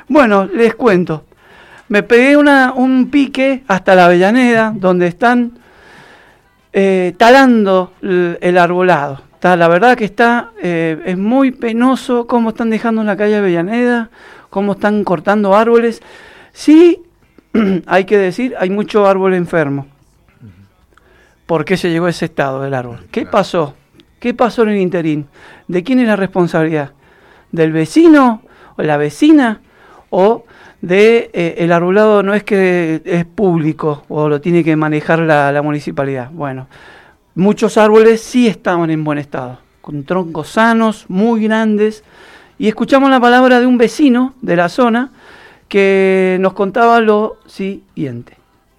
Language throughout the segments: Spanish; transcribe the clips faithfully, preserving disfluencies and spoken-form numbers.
Bueno, les cuento. Me pegué una, un pique hasta la Avellaneda, donde están eh, talando el, el arbolado. Está, la verdad que está, eh, es muy penoso cómo están dejando en la calle Avellaneda, cómo están cortando árboles. Sí, hay que decir, hay mucho árbol enfermo. ¿Por qué se llegó a ese estado del árbol? ¿Qué pasó? ¿Qué pasó en el interín? ¿De quién es la responsabilidad? ¿Del vecino o la vecina? ¿O de eh, el arbolado no es que es público o lo tiene que manejar la, la municipalidad? Bueno, muchos árboles sí estaban en buen estado, con troncos sanos, muy grandes. Y escuchamos la palabra de un vecino de la zona que nos contaba lo siguiente.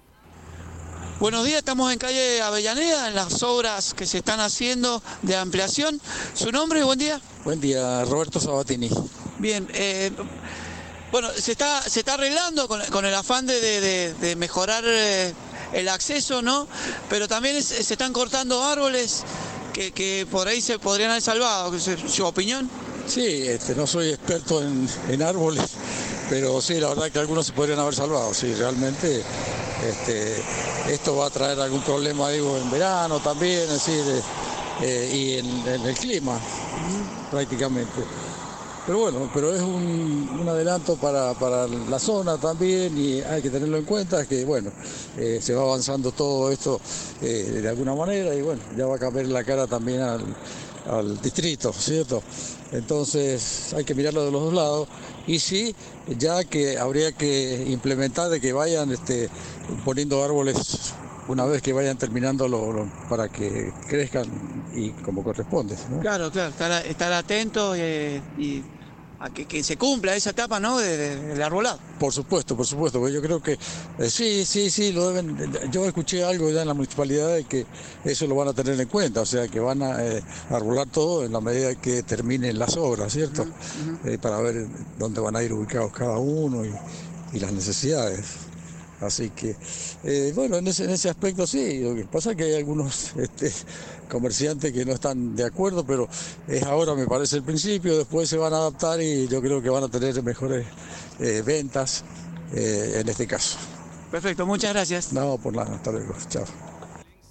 Buenos días, estamos en calle Avellaneda, en las obras que se están haciendo de ampliación. ¿Su nombre? Buen día. Buen día, Roberto Sabatini. Bien, eh, bueno, se está se está arreglando con, con el afán de, de, de mejorar eh, el acceso, ¿no? Pero también es, se están cortando árboles que, que por ahí se podrían haber salvado. ¿Su opinión? Sí, este, no soy experto en, en árboles, pero sí, la verdad que algunos se podrían haber salvado, sí, realmente. Este, esto va a traer algún problema, digo, en verano también, es decir, eh, y en, en el clima, prácticamente. Pero bueno, pero es un, un adelanto para, para la zona también y hay que tenerlo en cuenta, que bueno, eh, se va avanzando todo esto eh, de alguna manera y bueno, ya va a cambiar la cara también al, al distrito, ¿cierto? Entonces hay que mirarlo de los dos lados y sí, ya que habría que implementar de que vayan este, poniendo árboles una vez que vayan terminando lo, lo, para que crezcan y como corresponde, ¿no? Claro, claro, estar, estar atentos eh, y a que, que se cumpla esa etapa, ¿no?, de, de, del arbolado. Por supuesto, por supuesto, porque yo creo que eh, sí, sí, sí, lo deben. Yo escuché algo ya en la municipalidad de que eso lo van a tener en cuenta, o sea, que van a eh, arbolar todo en la medida que terminen las obras, ¿cierto? Uh-huh, uh-huh. Eh, para ver dónde van a ir ubicados cada uno y, y las necesidades. Así que, eh, bueno, en ese, en ese aspecto sí, lo que pasa es que hay algunos este, comerciantes que no están de acuerdo, pero es ahora, me parece, el principio, después se van a adaptar y yo creo que van a tener mejores eh, ventas eh, en este caso. Perfecto, muchas gracias. No, por nada, hasta luego, chao.